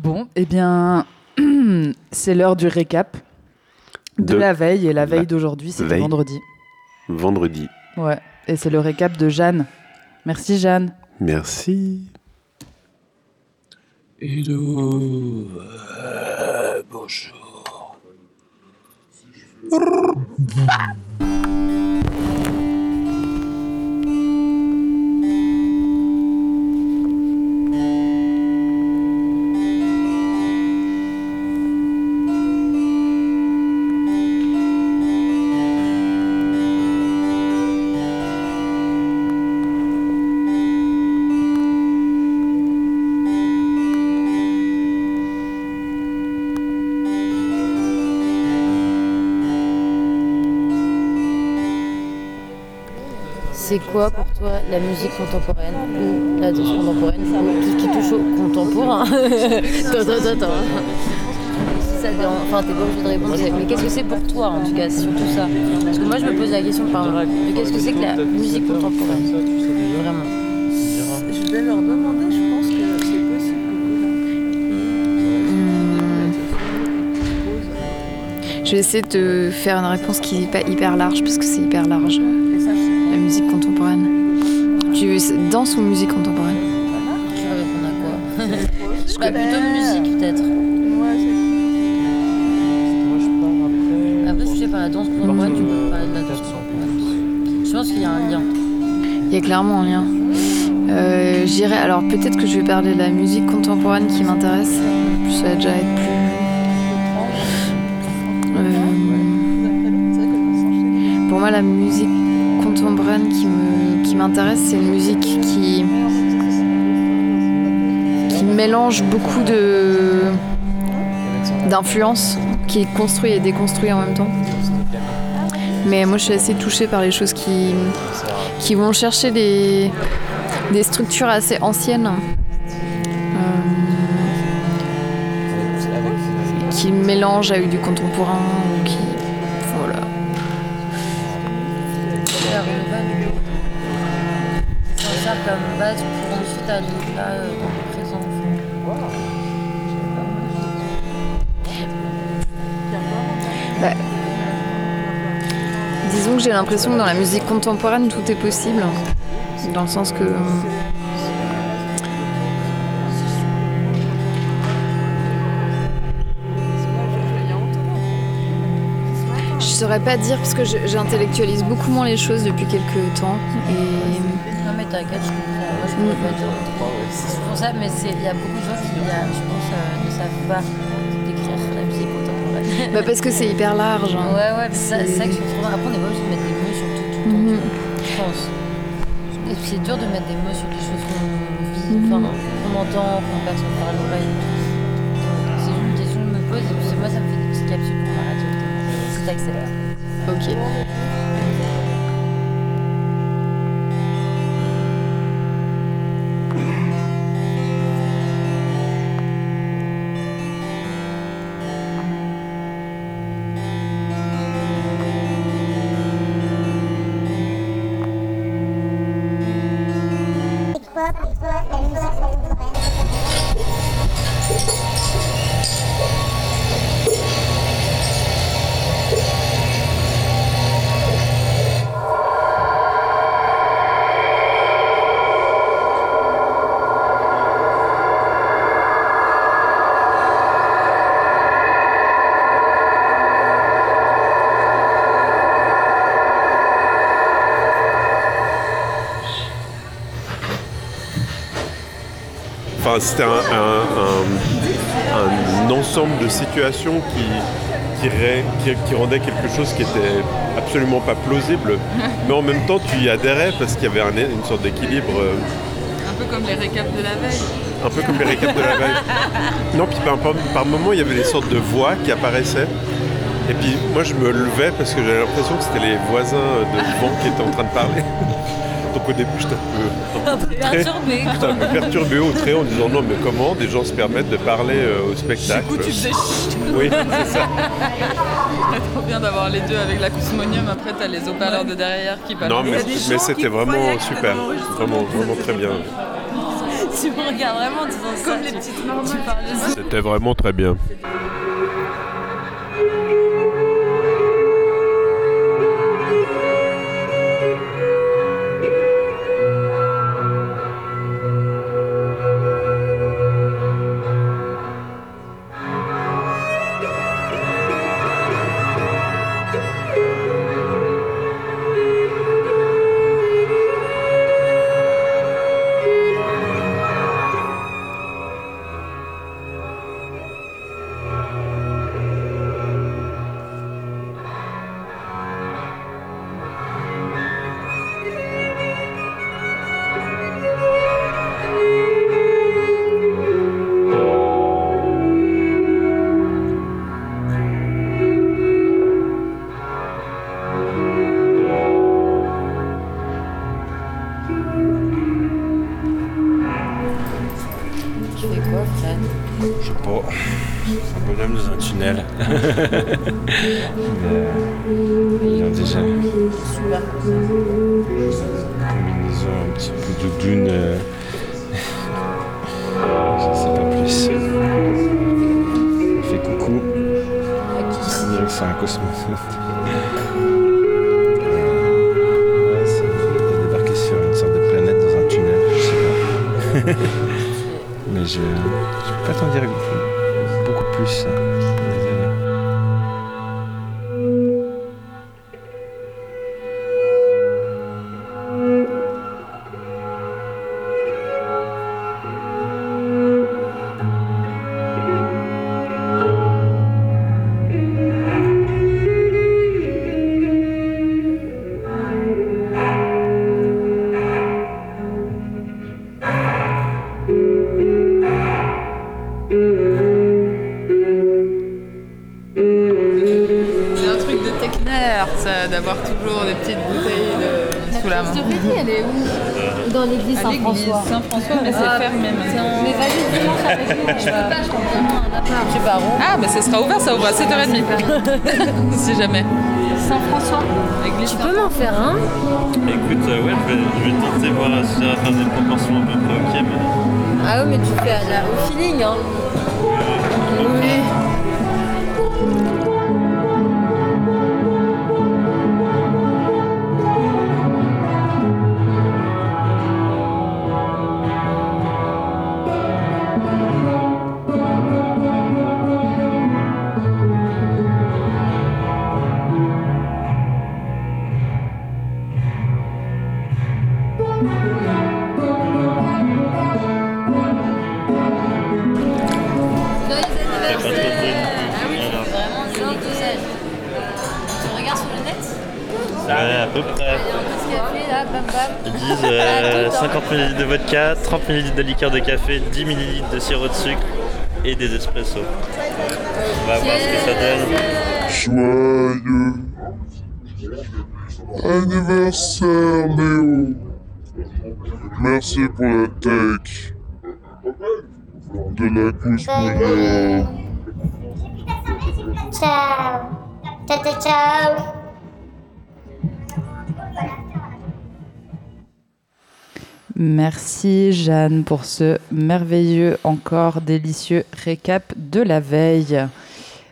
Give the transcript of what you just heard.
Bon, eh bien, c'est l'heure du récap de la veille. Et la veille d'aujourd'hui, c'est vendredi. Vendredi. Ouais, et c'est le récap de Jeanne. Merci Jeanne. Merci. Hello, bonjour. C'est quoi pour toi la musique contemporaine ou la danse contemporaine ou tout ce qui touche au contemporain? Attends. Ça dérange, enfin, t'es pas obligé de répondre, mais qu'est-ce que c'est pour toi en tout cas, surtout ça? Parce que moi je me pose la question par exemple, qu'est-ce que c'est que la musique contemporaine? Vraiment. Je vais leur demander, je pense que c'est possible. Je vais essayer de faire une réponse qui n'est pas hyper large parce que c'est hyper large. La musique contemporaine. Tu danses ou musique contemporaine? Tu vas répondre à quoi? Plutôt de musique peut-être. Après, si tu sais par la danse contemporaine, tu peux parler de la danse contemporaine. Je pense qu'il y a un lien. Il y a clairement un lien. J'irais. Alors peut-être que je vais parler de la musique contemporaine qui m'intéresse. Ça va déjà être plus. Pour moi, la musique contemporaine qui m'intéresse, c'est une musique qui mélange beaucoup d'influences, qui est construite et déconstruite en même temps. Mais moi, je suis assez touchée par les choses qui vont chercher des structures assez anciennes, qui mélangent avec du contemporain, ou qui... Voilà. Ça comme base pour ensuite aller là dans le présent. Disons que j'ai l'impression que dans la musique contemporaine, tout est possible. Dans le sens que... Je saurais pas dire parce que j'intellectualise beaucoup moins les choses depuis quelques temps. Non mais t'inquiète, je comprends. Moi je pourrais pas dire. C'est pour ça, mais il y a beaucoup de gens qui, je pense, ne savent pas décrire la musique contemporaine. Parce que c'est hyper large. Hein. Ouais, c'est ça que je trouve. Après, on n'est pas obligé de mettre des mots sur tout. Je pense. Et puis c'est dur de mettre des mots sur des choses qu'on vit, qu'on entend, qu'on perçoit par l'oreille. C'est une question que je me pose et puis moi ça me fait des petites capsules pour ma radio. Si t'acceptes. Ok. Enfin, c'était un ensemble de situations qui rendait quelque chose qui était absolument pas plausible, mais en même temps tu y adhérais parce qu'il y avait une sorte d'équilibre. Un peu comme les récaps de la veille. Un peu comme les récaps de la veille. Non, puis par moments il y avait des sortes de voix qui apparaissaient. Et puis moi je me levais parce que j'avais l'impression que c'était les voisins devant qui étaient en train de parler. Donc au début j'étais un peu perturbé au trait en disant non mais comment des gens se permettent de parler au spectacle. Du coup tu faisais chut. Oui, c'est ça. C'est trop bien d'avoir les deux avec l'acousmonium, après t'as les haut-parleurs de derrière qui parlent. Non mais c'était vraiment super, vraiment très bien. Tu me regardes vraiment en disant ça. Comme les petites marmottes. C'était vraiment très bien. Je sais pas. Un bonhomme dans un tunnel. Il y a déjà une combinaison un petit peu de dune. Je sais pas plus. Il fait coucou. On dirait que c'est un cosmonaute. Ouais, il est débarqué sur une sorte de planète dans un tunnel, je sais pas. Mais je peux pas t'en dire beaucoup plus. Désolé. C'est un truc de technaire, ça, d'avoir toujours des petites bouteilles sous la main. La pièce elle est où? Dans l'église À l'église Saint-François. Saint-François, mais c'est fermé maintenant. Mais vas-y dimanche avec nous. Je peux pas, je t'en donne un appart. Je sais pas, rond. Ah, mais ça sera ouvert, ça ouvre à 7h30. Si jamais. Saint-François. Église Tu peux m'en faire un? Écoute, ouais, je vais tenter voir si ça va faire des proportions à peu près ok, mais... Ah oui, mais tu fais au feeling, hein. Oui. Ouais, à peu près. Ils disent 50 ml de vodka, 30 ml de liqueur de café, 10 ml de sirop de sucre et des espressos. On va voir ce que ça donne. Joyeux anniversaire Néo. Merci pour la tech de la Cousmouillon. Ciao. Ciao, ciao, ciao. Merci Jeanne pour ce merveilleux, encore délicieux récap de la veille.